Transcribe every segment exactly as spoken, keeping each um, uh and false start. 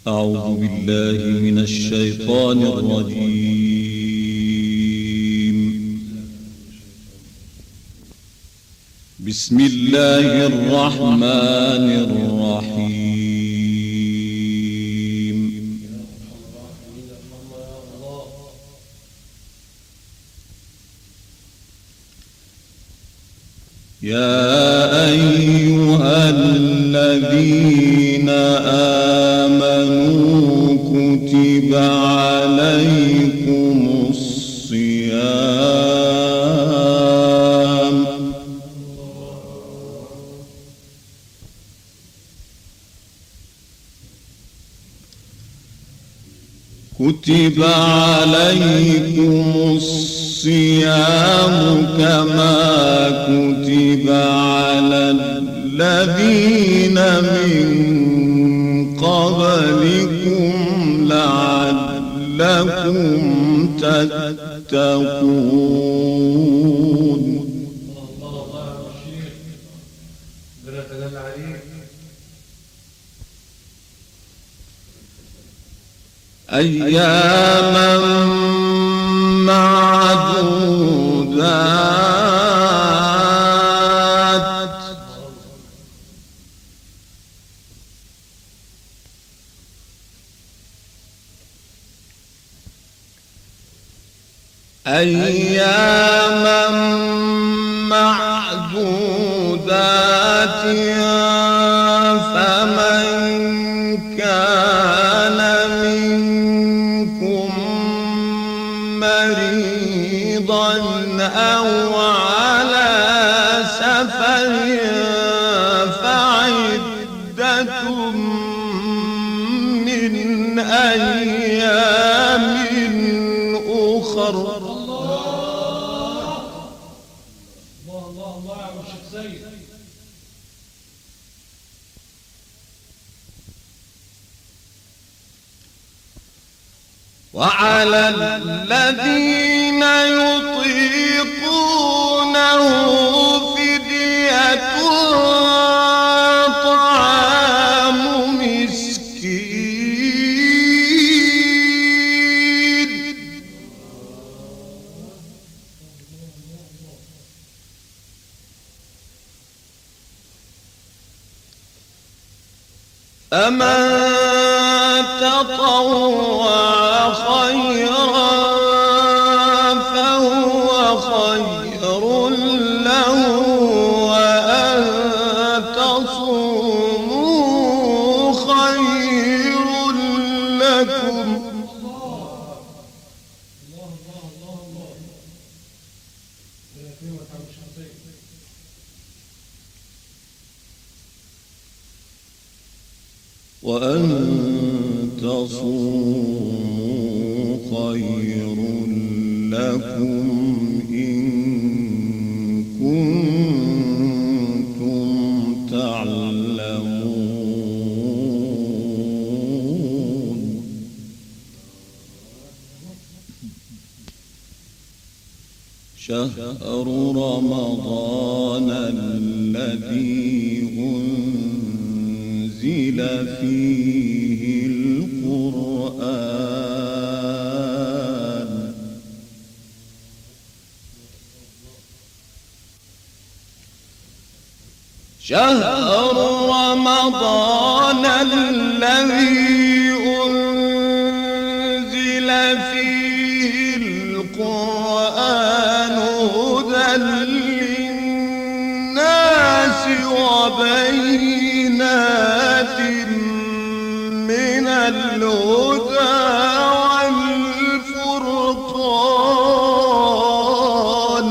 أعوذ بالله من الشيطان الرجيم. بسم الله الرحمن الرحيم. يا أيها الذين آمنوا كتب عليكم الصيام كتب عليكم الصيام كما كتب على الذين من قبلكم لعلكم تتقون. أياما معدودات أياما معدودات فمن كان منكم مريضا أو على سفر فعدة من أيام أخر. وعلى الذين يطيقونه فدية طعام مسكين فمن تطوع خيرا فهو خير له وأن تصوموا خير لكم. وأن تصوموا خير لكم إن كنتم تعلمون. شهر رمضان الذي أنزل فيه القرآن شهر رمضان الذي أنزل فيه القرآن هدى للناس وبينات من الهدى والفرقان.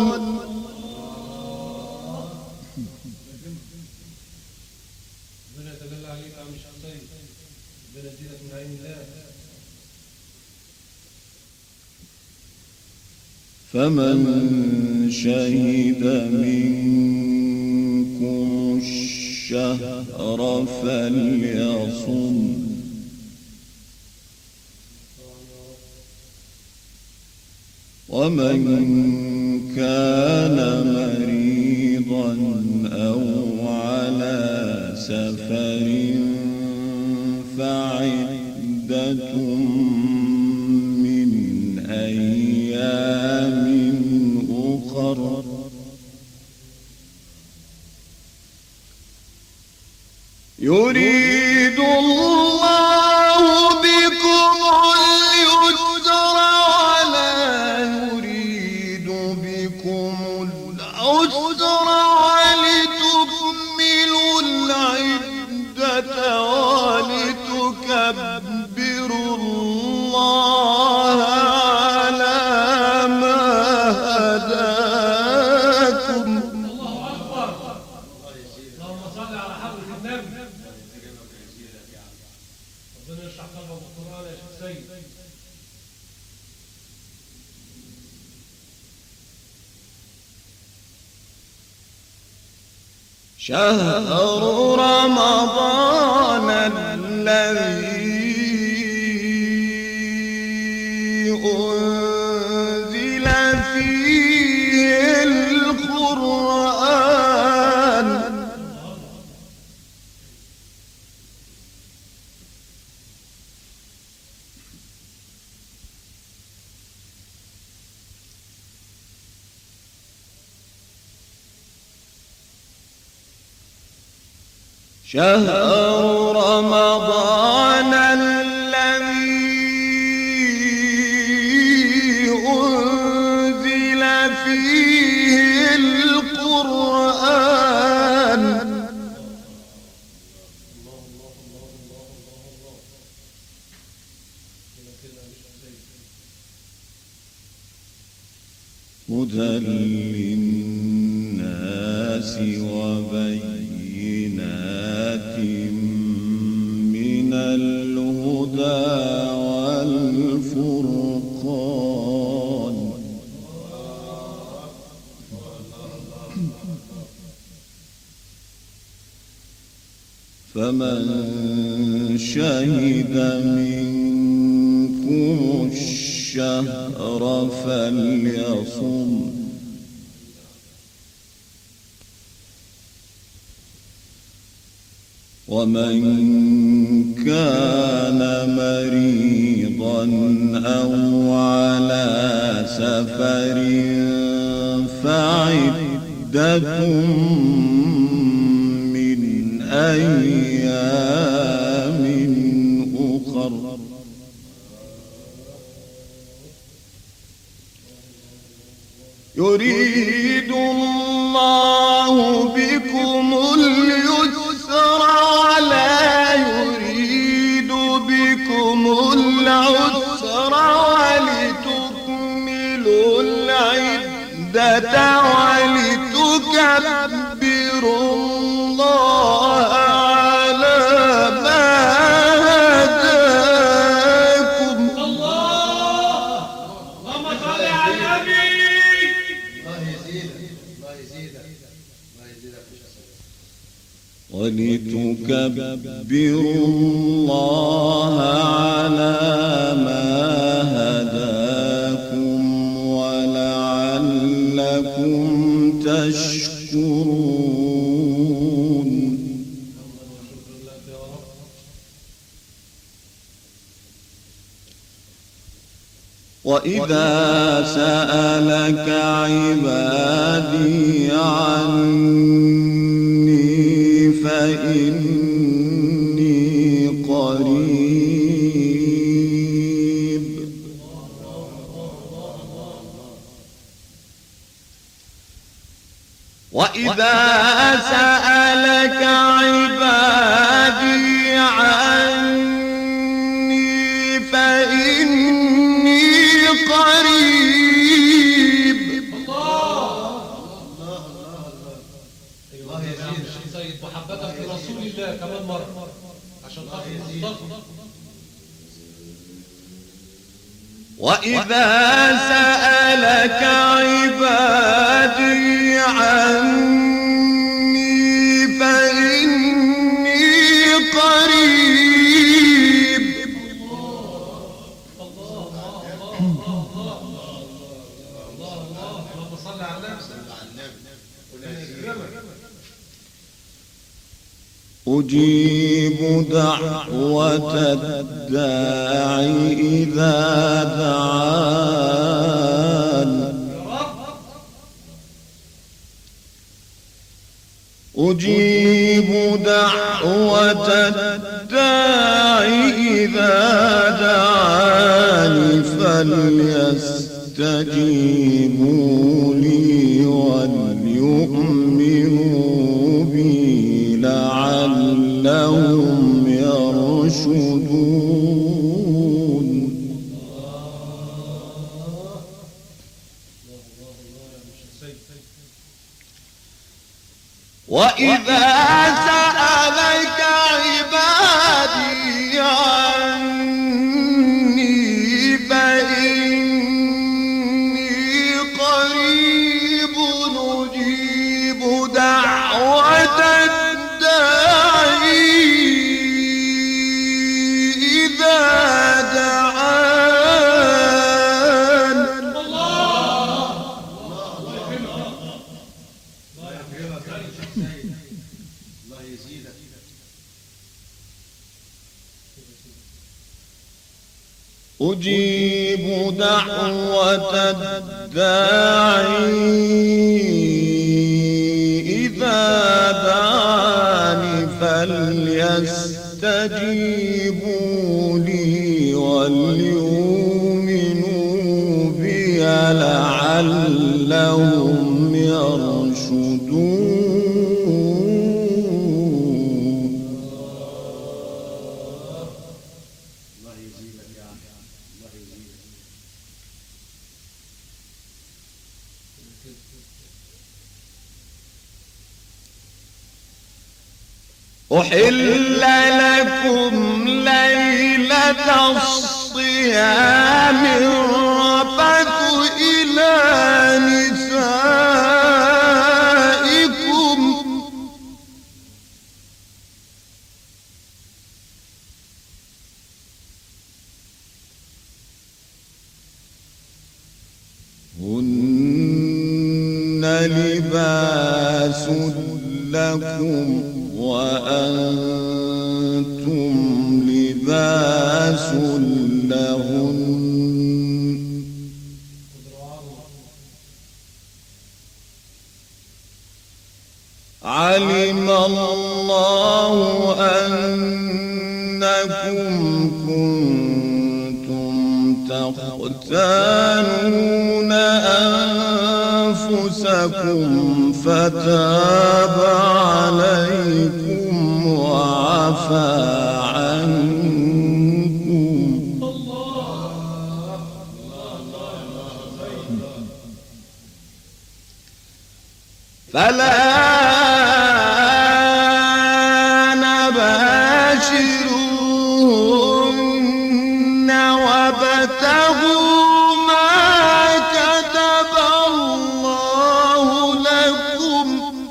فمن شهد منكم الشهر فليصم ومن كان مريضا أو على سفر فعدة من أيام أخر يريد الله بكم اليسر ولا يريد بكم العسر ولتكملوا العدة ولتكبروا الله على ما هداكم. الله أكبر. اللهم صل على حضرة النبي. ربنا يشرح قلبك بالقرآن يا شيخ سيد. شهر رمضان الذي أنزل فيه القرآن شهر رمضان الذي أنزل فيه القرآن هدى للناس وبينات من الهدى والفرقان فمن شهد منكم الشهر فليصم ومن كان مريضا أو على سفر فعدة من أيام أخر يريد الله بكم اليسر ولا يريد بكم العسر ولتكملوا العدة ولتكبروا الله على ما هداكم. الله اللهم صل على النبي. ولتكبروا الله على ما هداكم ولعلكم تشكرون. وإذا سألك عبادي عني فإني قريب وإذا سألك عبادي عني فإني قريب. الله يزيد الشيخ سيد محبتك لرسول الله كمان مرة عشان خاطر المصطفى. وإذا سألك عبادي عني فإني قريب. الله الله الله الله الله الله اللهم صل على النبي. أجيب دعوة الداعي إذا دعان أجيب دعوة الداعي إذا دعاني فليستجيبوا لي وليؤمنوا بي لعلهم يرشدون. وإذا سألك عبادي عني فإني قريب أجيب دعوة الداعي إذا دعان. أجيب دعوة الداعي إذا دعاني فليستجيبوا لي وليؤمنوا بي لعلهم يرشدون. أحل لكم ليلة الصيام الرفث إلى نسائكم هن لباس لكم وأنتم لباس لهن علم الله أنكم كنتم تختانون أنفسكم فتاب عليكم وعفى عنكم. فلا نباشروهن وابتغوا ما كتب الله لكم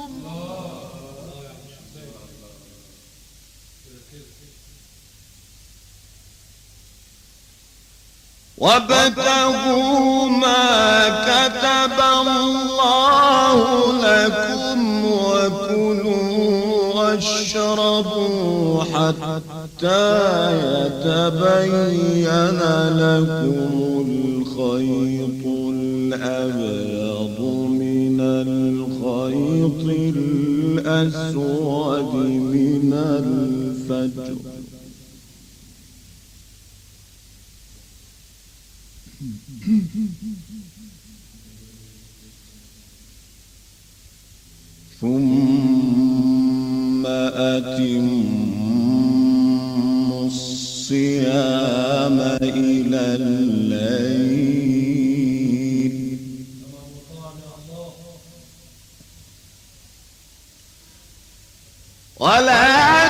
وابتغوا ما كتب الله لكم وكلوا واشربوا حتى يتبين لكم الخيط الأبيض من الخيط الأسود من الفجر ثم أتموا الصيام إلى الليل ولا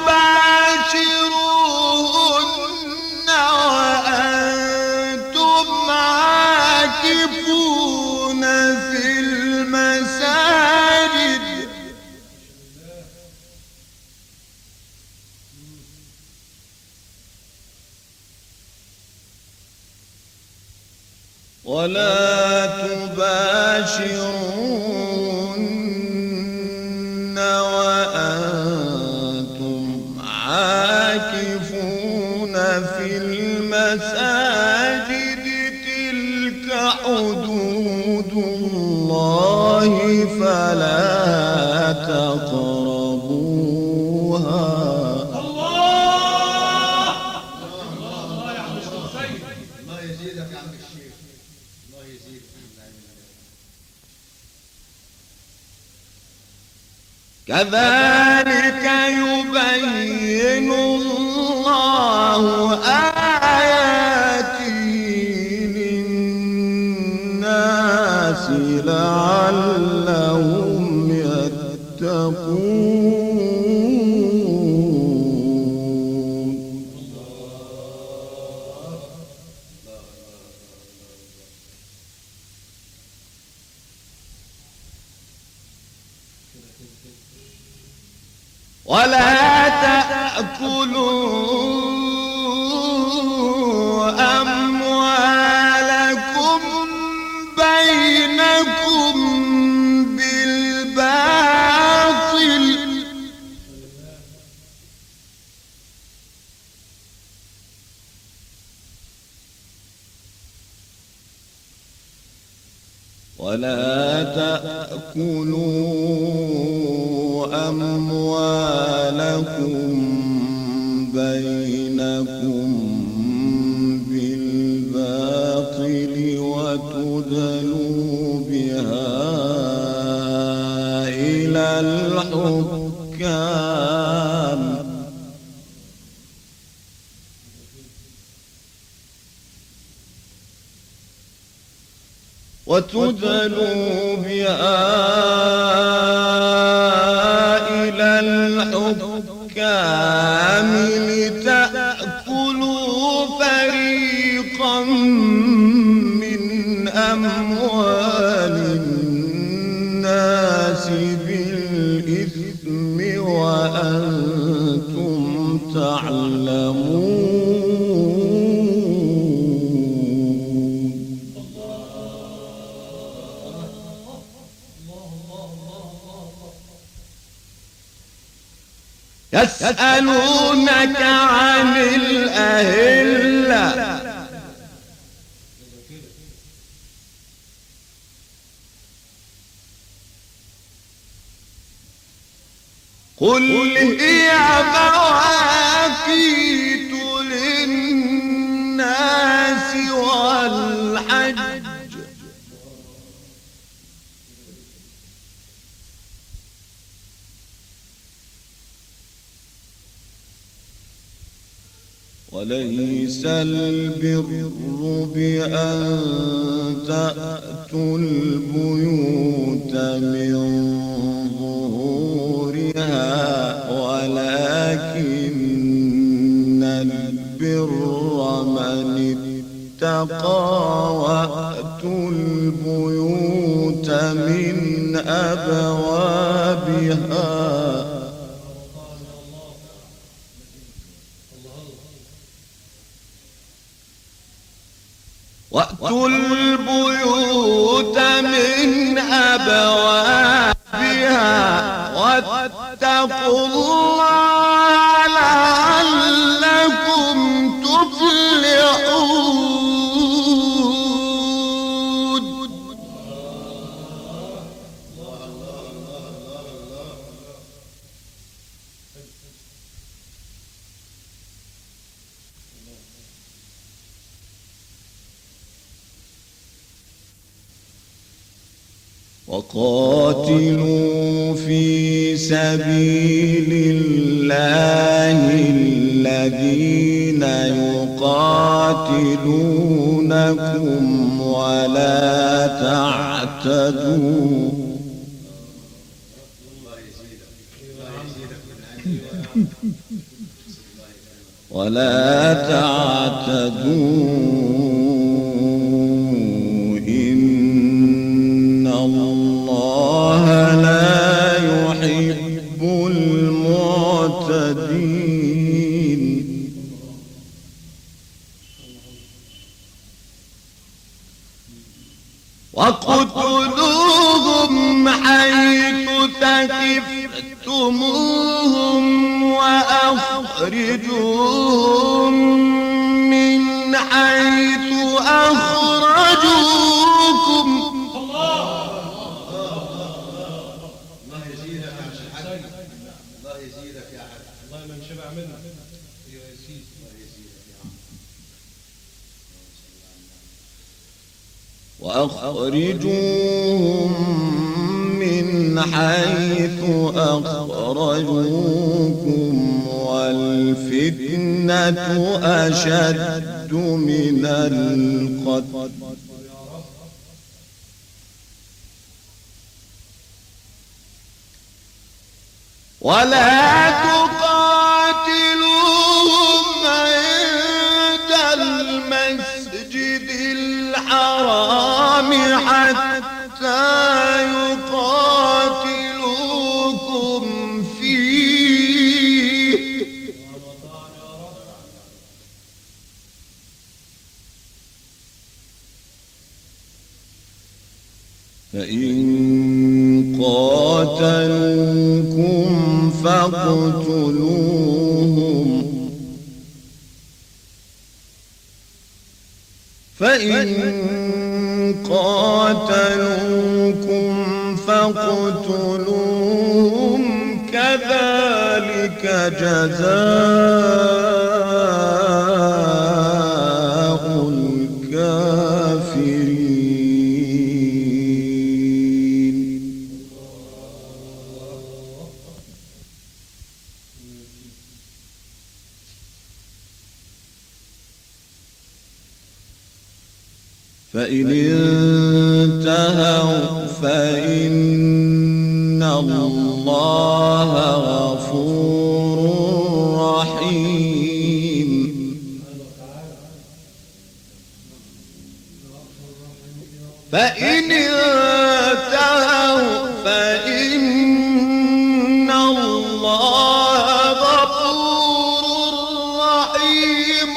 تباشروهن وأنتم عاكفون في المساجد ولا تباشرون وأنتم تقربوها. الله الله يا عم الشيخ، الله يزيدك يا عم الشيخ، الله يزيدك. كذلك يبين الله آياته للناس لعلهم يتقون. ولا تأكلوا أموالكم بينكم بالباطل ولا تأكلوا أموالكم بينكم بالباطل وتدلوا بها إلى الحكام وتدلوا بها إلى الحكام لتأكلوا فريقا من أموال الناس بالإثم وأنتم تعلمون. يسألونك عن الأهلة قل هي مواقيت للناس والحج وليس البر بأن تأتوا البيوت من ظهورها ولكن البر من اتقى وأتوا البيوت من أبوابها وأتوا البيوت من أبوابها واتقوا الله لعلكم تفلحون. وقاتلوا في سبيل الله الذين يقاتلونكم ولا تعتدوا ولا تعتدوا إن الله لا يحب المعتدين. وقتلوهم حيث ثقفتموهم وأخرجوهم من حيث أخرجوكم الله يزيدك يا سيد. الله يزيدك يا حاج. والله من شبع منك. ايوه يا سيدي. الله يزيدك يا عم. وأخرجوهم من حيث أخرجوكم والفتنة أشد من القتل ولا تقاتلوهم عند المسجد الحرام حتى يقاتلوكم فيه فإن قاتلوكم فاقتلوهم فإن قاتلوكم فاقتلوهم كذلك جزاء الكافرين فإن انتهوا فإن الله غفور رحيم فإن انتهوا فإن الله غفور رحيم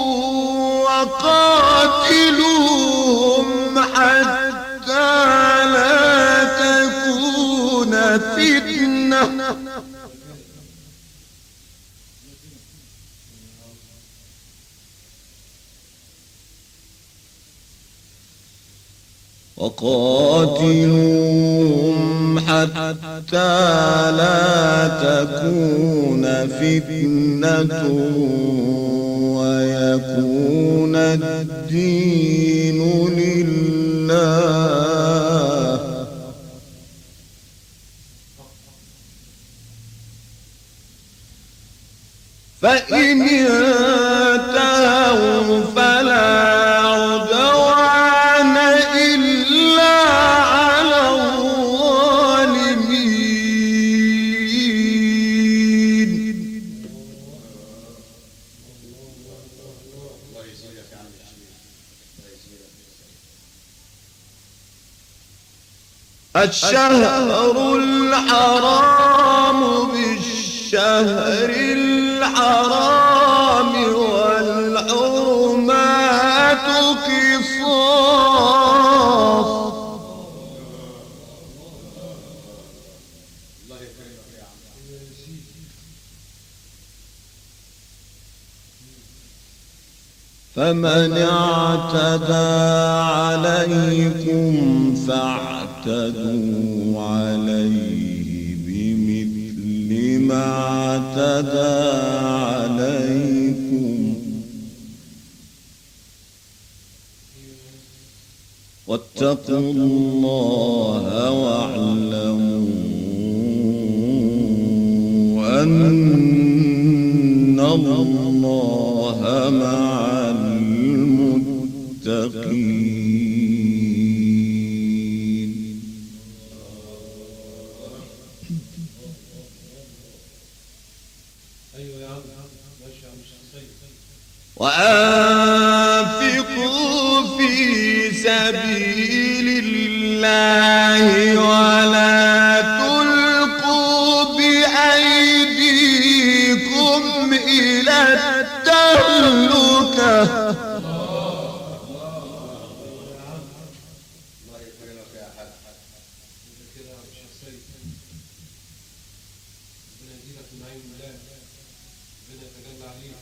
وقاتلوهم حتى لا تكون فتنة وقاتلوهم حتى لا تكون فتنة ويكون الدين لله فإن انتهوا فلا عدوان إلا على الظالمين الله يزيدك يا عم الشيخ. الله يزيدك. الشهر الحرام بالشهر الحرام والحرمات قصاص الله يكرمك يا عم. فمن اعتدى عليكم فاعتدوا عليه بمثل ما اعتدى عليكم واتقوا الله واعلموا أن الله مع المتقين ايوه يا عم ماشي يا عم سيد. وأنفقوا في سبيل الله ولا تلقوا بأيديكم إلى التهلكة الله يكرمك يا حاج. كده يا عم سيد. ربنا يزيدك من عين الله. ربنا يتجلى عليك.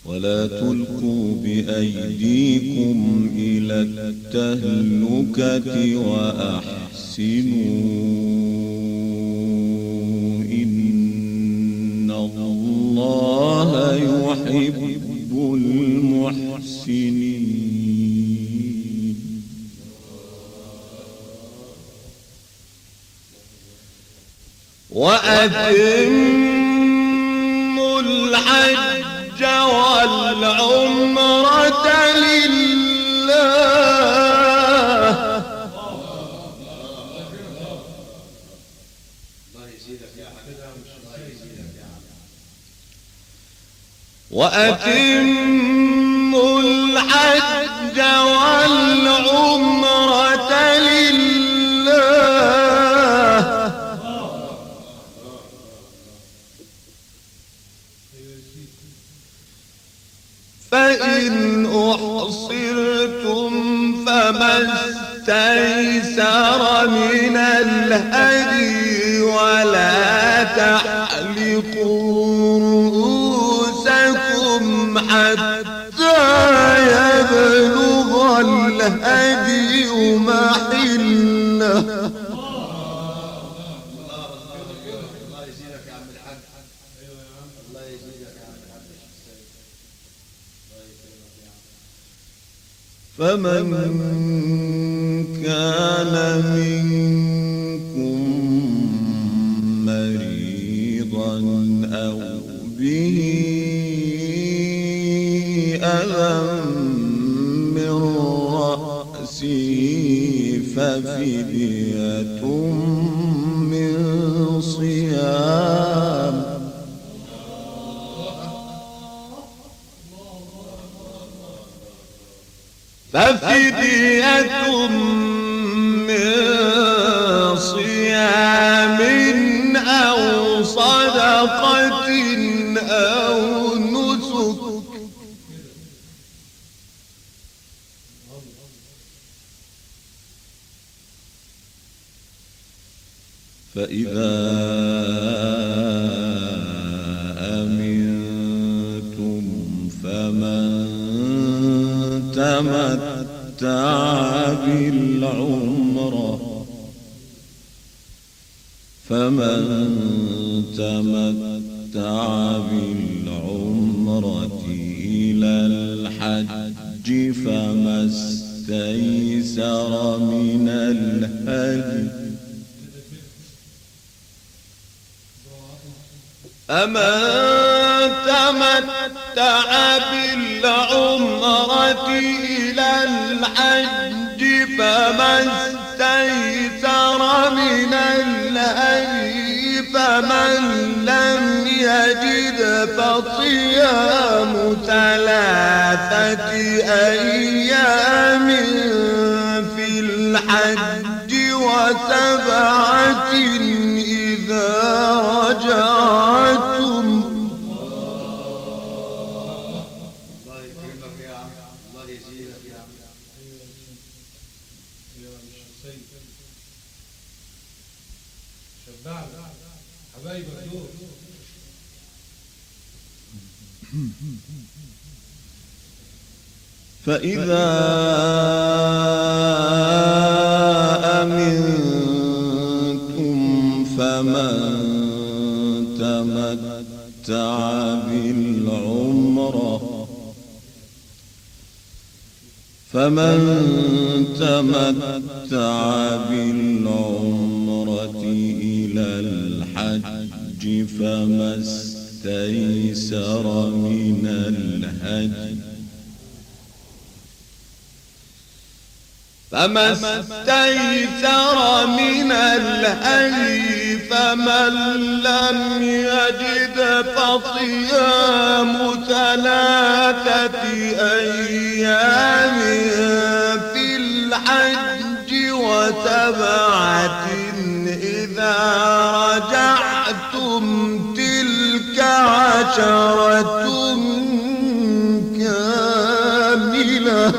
ولا تلقوا بأيديكم إلى التهلكة وأحسنوا إن الله يحب المحسنين وأتموا الحج والعمرة لله وأتموا الحج والعمرة لله فإن أحصرتم فما استيسر من الهدي ولا تحلقوا رؤوسكم حتى يبلغ الهدي محله فمن كان منكم مريضا أو به أذى من رأسه ففدية من صيام ففدية من صيام أو صدقة أو نسك فإذا أمنتم فمن تمتع بالعمرة فمن تمتع بالعمرة إلى الحج فما استيسر من الهدي أمن تمتع بالعمرة إلى الحج فما استيسر من الهدي فمن لم يجد فصيام ثلاثة أيام في الحج وسبعة إذا رجعتم حبايبك دول فإذا أمنتم فمن تمتع بالعمرة فمن تمتع بالعمرة إلى الحج فما استيسر من الهدي فما استيسر من الهدي فمن لم يجد فصيام ثلاثة أيام في الحج وسبعة إذا رجعتم تلك عشرة كاملة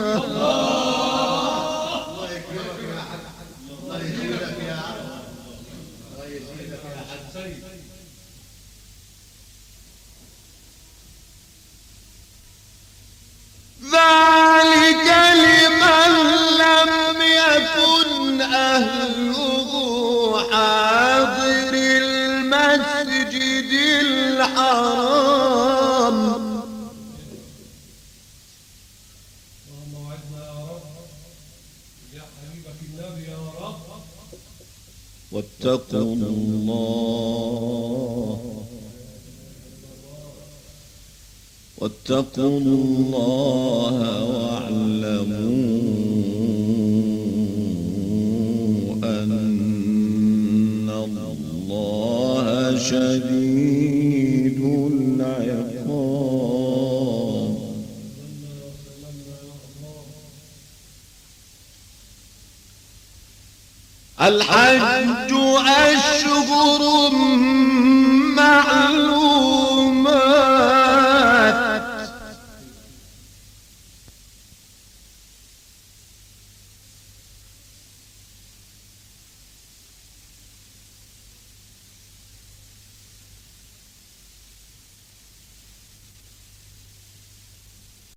واتقوا الله واتقوا الله واعلموا أن الله شديد العقاب. الحج أشهر